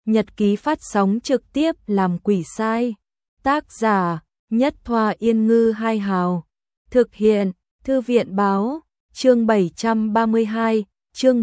Nhật ký phát sóng trực tiếp làm quỷ sai. Tác giả Nhất Thoa Yên Ngư Hai Hào. Thực hiện Thư viện báo. Chương 732, chương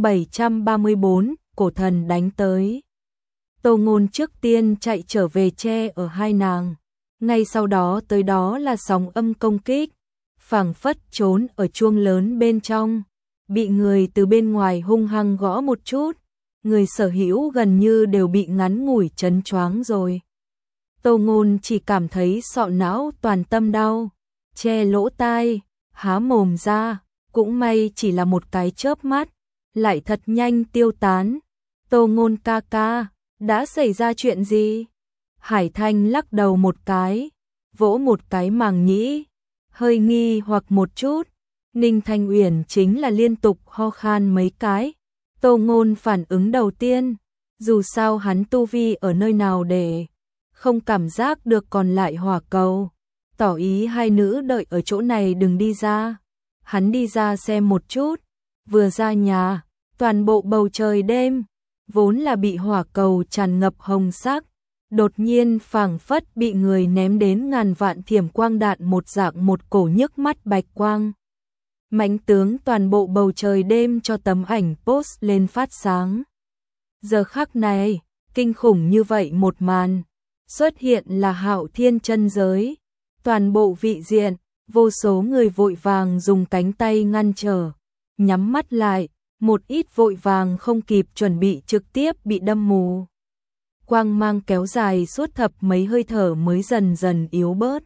734, cổ thần đánh tới. Tô Ngôn trước tiên chạy trở về che ở hai nàng. Ngay sau đó tới đó là sóng âm công kích. Phảng phất trốn ở chuông lớn bên trong. Bị người từ bên ngoài hung hăng gõ một chút. Người sở hữu gần như đều bị ngắn ngủi chấn choáng rồi. Tô Ngôn chỉ cảm thấy sọ não toàn tâm đau. Che lỗ tai, há mồm ra. Cũng may chỉ là một cái chớp mắt. Lại thật nhanh tiêu tán. Tô Ngôn ca ca, đã xảy ra chuyện gì? Hải Thanh lắc đầu một cái. Vỗ một cái màng nhĩ. Hơi nghi hoặc một chút. Ninh Thanh Uyển chính là liên tục ho khan mấy cái. Tô Ngôn phản ứng đầu tiên. Dù sao hắn tu vi ở nơi nào để không cảm giác được còn lại hỏa cầu. Tỏ ý hai nữ đợi ở chỗ này đừng đi ra. Hắn đi ra xem một chút. Vừa ra nhà, toàn bộ bầu trời đêm vốn là bị hỏa cầu tràn ngập hồng sắc, đột nhiên phảng phất bị người ném đến ngàn vạn thiểm quang đạn một dạng, một cổ nhức mắt bạch quang. Mãnh tướng toàn bộ bầu trời đêm cho tấm ảnh post lên phát sáng. Giờ khắc này, kinh khủng như vậy một màn, xuất hiện là Hạo Thiên chân giới, toàn bộ vị diện, vô số người vội vàng dùng cánh tay ngăn trở, nhắm mắt lại, một ít vội vàng không kịp chuẩn bị trực tiếp bị đâm mù. Quang mang kéo dài suốt thập mấy hơi thở mới dần dần yếu bớt.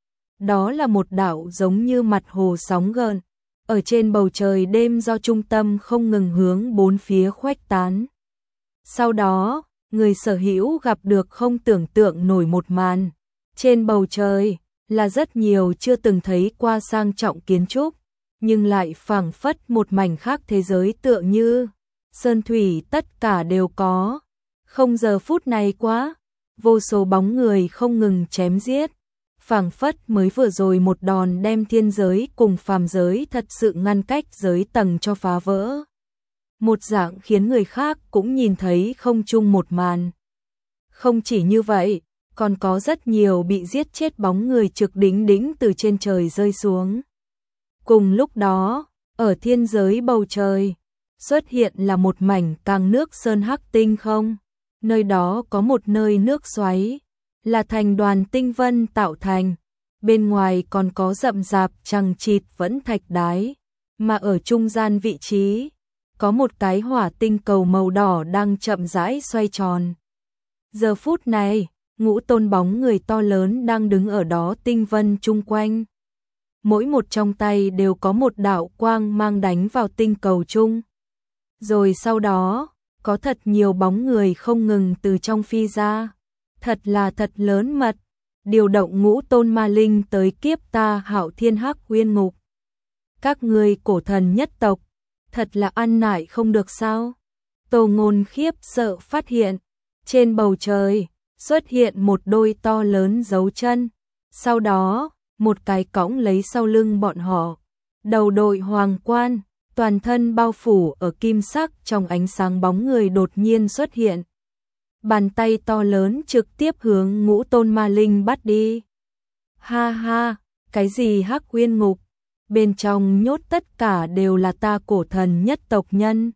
Đó là một đạo giống như mặt hồ sóng gợn, ở trên bầu trời đêm do trung tâm không ngừng hướng bốn phía khuếch tán. Sau đó, người sở hữu gặp được không tưởng tượng nổi một màn. Trên bầu trời là rất nhiều chưa từng thấy qua sang trọng kiến trúc, nhưng lại phảng phất một mảnh khác thế giới, tựa như sơn thủy tất cả đều có. Không giờ phút này quá, vô số bóng người không ngừng chém giết, phảng phất mới vừa rồi một đòn đem thiên giới cùng phàm giới thật sự ngăn cách giới tầng cho phá vỡ. Một dạng khiến người khác cũng nhìn thấy không chung một màn. Không chỉ như vậy, còn có rất nhiều bị giết chết bóng người trực đính đính từ trên trời rơi xuống. Cùng lúc đó, ở thiên giới bầu trời, xuất hiện là một mảnh càng nước sơn hắc tinh không. Nơi đó có một nơi nước xoáy, là thành đoàn tinh vân tạo thành. Bên ngoài còn có rậm rạp chằng chịt vẫn thạch đái, mà ở trung gian vị trí, có một cái hỏa tinh cầu màu đỏ đang chậm rãi xoay tròn. Giờ phút này, ngũ tôn bóng người to lớn đang đứng ở đó tinh vân chung quanh. Mỗi một trong tay đều có một đạo quang mang đánh vào tinh cầu chung. Rồi sau đó, có thật nhiều bóng người không ngừng từ trong phi ra. Thật là thật lớn mật, điều động ngũ tôn ma linh tới kiếp ta Hạo Thiên Hắc Uyên Ngục. Các ngươi cổ thần nhất tộc, thật là ăn nại không được sao? Tô Ngôn khiếp sợ phát hiện, trên bầu trời xuất hiện một đôi to lớn dấu chân. Sau đó, một cái cõng lấy sau lưng bọn họ, đầu đội hoàng quan, toàn thân bao phủ ở kim sắc trong ánh sáng, bóng người đột nhiên xuất hiện. Bàn tay to lớn trực tiếp hướng ngũ tôn ma linh bắt đi. Ha ha, cái gì Hắc Uyên Ngục? Bên trong nhốt tất cả đều là ta cổ thần nhất tộc nhân.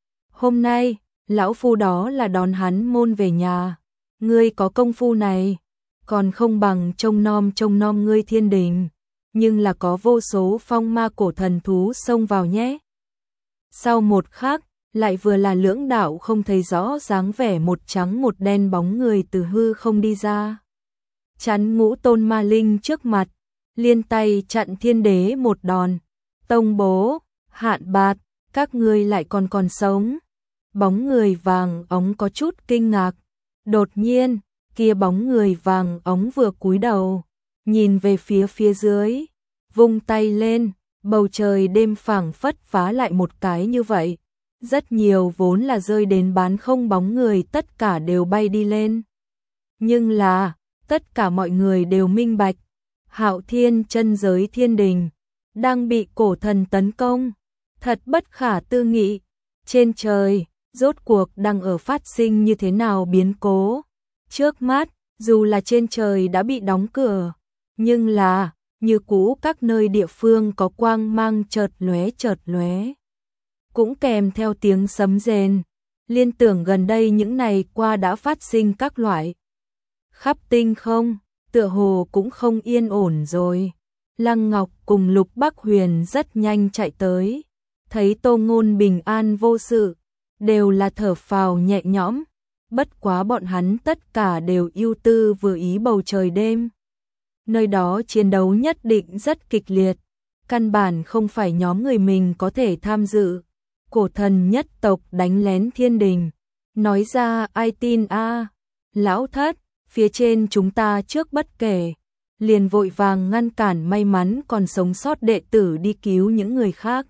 Hôm nay, lão phu đó là đón hắn môn về nhà. Ngươi có công phu này, còn không bằng trông nom ngươi thiên đình. Nhưng là có vô số phong ma cổ thần thú xông vào nhé. Sau một khắc, lại vừa là lưỡng đạo không thấy rõ dáng vẻ một trắng một đen bóng người từ hư không đi ra. Chắn ngũ tôn ma linh trước mặt, liên tay chặn thiên đế một đòn. Tông bố, Hạn Bạt, các ngươi lại còn sống. Bóng người vàng óng có chút kinh ngạc. Đột nhiên, kia bóng người vàng óng vừa cúi đầu, nhìn về phía dưới, vung tay lên, bầu trời đêm phảng phất phá lại một cái như vậy. Rất nhiều vốn là rơi đến bán không bóng người tất cả đều bay đi lên. Nhưng là, tất cả mọi người đều minh bạch, Hạo Thiên chân giới thiên đình đang bị cổ thần tấn công. Thật bất khả tư nghị. Trên trời, rốt cuộc đang ở phát sinh như thế nào biến cố. Trước mắt, dù là trên trời đã bị đóng cửa, nhưng là, như cũ các nơi địa phương có quang mang chợt lóe. Cũng kèm theo tiếng sấm rền, liên tưởng gần đây những ngày qua đã phát sinh các loại. Khắp tinh không, tựa hồ cũng không yên ổn rồi. Lăng Ngọc cùng Lục Bắc Huyền rất nhanh chạy tới, thấy Tô Ngôn bình an vô sự, đều là thở phào nhẹ nhõm, bất quá bọn hắn tất cả đều ưu tư vừa ý bầu trời đêm. Nơi đó chiến đấu nhất định rất kịch liệt, căn bản không phải nhóm người mình có thể tham dự. Cổ thần nhất tộc đánh lén thiên đình, nói ra ai tin a? Lão thất, phía trên chúng ta trước bất kể, liền vội vàng ngăn cản may mắn còn sống sót đệ tử đi cứu những người khác.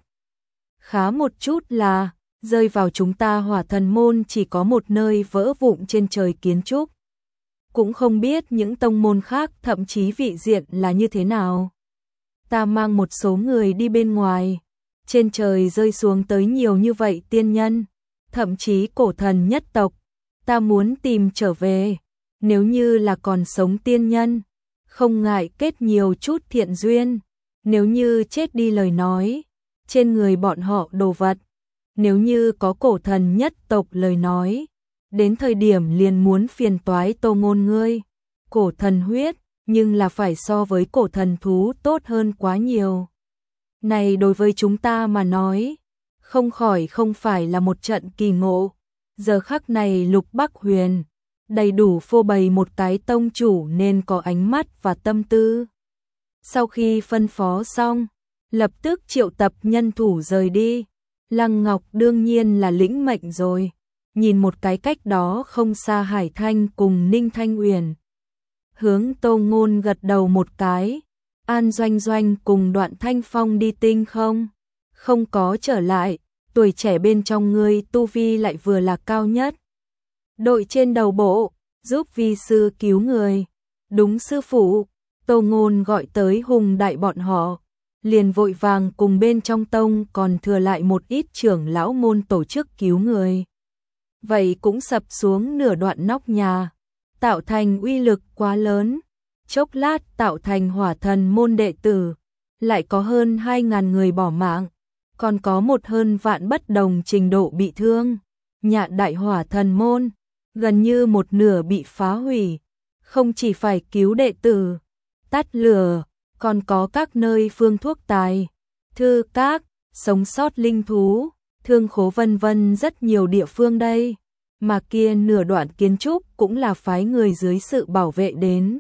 Khá một chút là, rơi vào chúng ta Hỏa Thần môn chỉ có một nơi vỡ vụn trên trời kiến trúc. Cũng không biết những tông môn khác thậm chí vị diện là như thế nào. Ta mang một số người đi bên ngoài, trên trời rơi xuống tới nhiều như vậy tiên nhân, thậm chí cổ thần nhất tộc, ta muốn tìm trở về, nếu như là còn sống tiên nhân, không ngại kết nhiều chút thiện duyên, nếu như chết đi lời nói, trên người bọn họ đồ vật, nếu như có cổ thần nhất tộc lời nói, đến thời điểm liền muốn phiền toái Tô Ngôn ngươi, cổ thần huyết, nhưng là phải so với cổ thần thú tốt hơn quá nhiều. Này đối với chúng ta mà nói, không phải là một trận kỳ ngộ. Giờ khắc này Lục Bắc Huyền đầy đủ phô bày một cái tông chủ nên có ánh mắt và tâm tư. Sau khi phân phó xong, lập tức triệu tập nhân thủ rời đi. Lăng Ngọc đương nhiên là lĩnh mệnh rồi. Nhìn một cái cách đó không xa Hải Thanh cùng Ninh Thanh Uyển, hướng Tô Ngôn gật đầu một cái. An Doanh Doanh cùng Đoạn Thanh Phong đi tinh không? Không có trở lại, tuổi trẻ bên trong ngươi tu vi lại vừa là cao nhất. Đội trên đầu bộ, giúp vi sư cứu người. Đúng sư phụ, Tô Ngôn gọi tới Hùng Đại bọn họ, liền vội vàng cùng bên trong tông còn thừa lại một ít trưởng lão môn tổ chức cứu người. Vậy cũng sập xuống nửa đoạn nóc nhà, tạo thành uy lực quá lớn. Chốc lát tạo thành Hỏa Thần môn đệ tử, lại có hơn 2.000 người bỏ mạng, còn có một hơn vạn bất đồng trình độ bị thương. Nhạ Đại Hỏa Thần môn, gần như một nửa bị phá hủy, không chỉ phải cứu đệ tử, tắt lửa, còn có các nơi phương thuốc tài, thư các, sống sót linh thú, thương khố vân vân rất nhiều địa phương đây, mà kia nửa đoạn kiến trúc cũng là phái người dưới sự bảo vệ đến.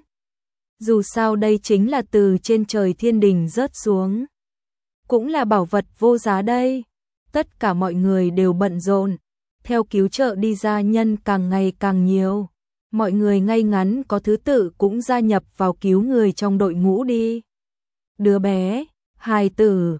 Dù sao đây chính là từ trên trời thiên đình rớt xuống, cũng là bảo vật vô giá đây. Tất cả mọi người đều bận rộn, theo cứu trợ đi ra nhân càng ngày càng nhiều. Mọi người ngay ngắn có thứ tự cũng gia nhập vào cứu người trong đội ngũ đi. Đứa bé, hài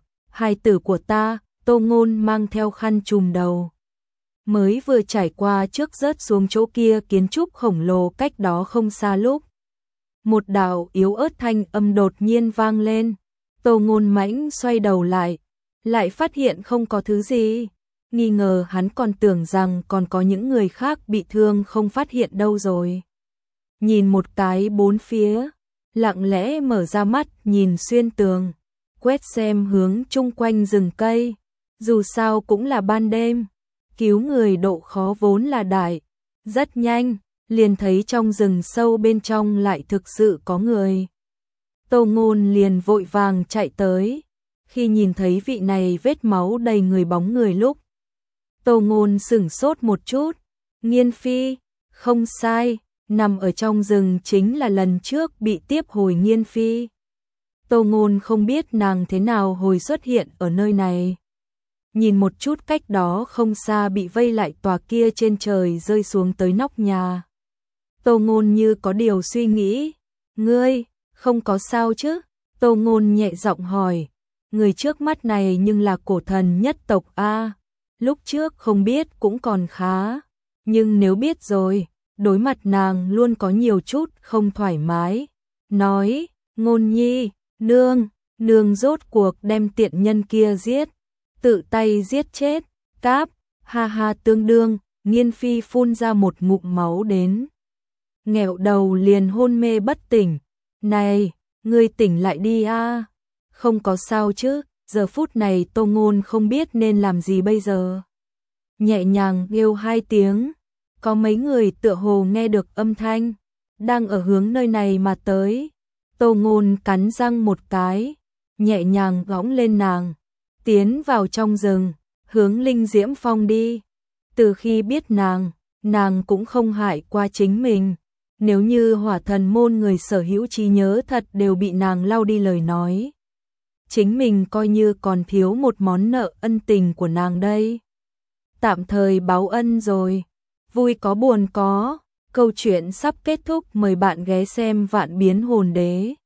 tử của ta, Tô Ngôn mang theo khăn trùm đầu. Mới vừa trải qua trước rớt xuống chỗ kia kiến trúc khổng lồ cách đó không xa lúc. Một đạo yếu ớt thanh âm đột nhiên vang lên. Tô Ngôn mãnh xoay đầu lại phát hiện không có thứ gì. Nghi ngờ hắn còn tưởng rằng còn có những người khác bị thương không phát hiện đâu rồi. Nhìn một cái bốn phía, lặng lẽ mở ra mắt nhìn xuyên tường, quét xem hướng chung quanh rừng cây. Dù sao cũng là ban đêm, cứu người độ khó vốn là đại. Rất nhanh, liền thấy trong rừng sâu bên trong lại thực sự có người. Tô Ngôn liền vội vàng chạy tới. Khi nhìn thấy vị này vết máu đầy người bóng người lúc, Tô Ngôn sửng sốt một chút. Nghiên Phi, không sai, nằm ở trong rừng chính là lần trước bị tiếp hồi Nghiên Phi. Tô Ngôn không biết nàng thế nào hồi xuất hiện ở nơi này. Nhìn một chút cách đó không xa bị vây lại tòa kia trên trời rơi xuống tới nóc nhà. Tô Ngôn như có điều suy nghĩ. Ngươi, không có sao chứ? Tô Ngôn nhẹ giọng hỏi. Người trước mắt này nhưng là cổ thần nhất tộc A. Lúc trước không biết cũng còn khá. Nhưng nếu biết rồi, đối mặt nàng luôn có nhiều chút không thoải mái. Nói, Ngôn nhi, nương rốt cuộc đem tiện nhân kia giết. Tự tay giết chết, cáp, Ha ha tương đương, Nghiên Phi phun ra một ngụm máu đến. Nghẹo đầu liền hôn mê bất tỉnh. Này, ngươi tỉnh lại đi a. Không có sao chứ, giờ phút này Tô Ngôn không biết nên làm gì bây giờ. Nhẹ nhàng kêu 2 tiếng, có mấy người tựa hồ nghe được âm thanh, đang ở hướng nơi này mà tới. Tô Ngôn cắn răng một cái, nhẹ nhàng gõng lên nàng, tiến vào trong rừng, hướng Linh Diễm Phong đi. Từ khi biết nàng cũng không hại qua chính mình. Nếu như Hỏa Thần môn người sở hữu trí nhớ thật đều bị nàng lau đi lời nói, chính mình coi như còn thiếu một món nợ ân tình của nàng đây. Tạm thời báo ân rồi, vui có buồn có, câu chuyện sắp kết thúc, mời bạn ghé xem Vạn Biến Hồn Đế.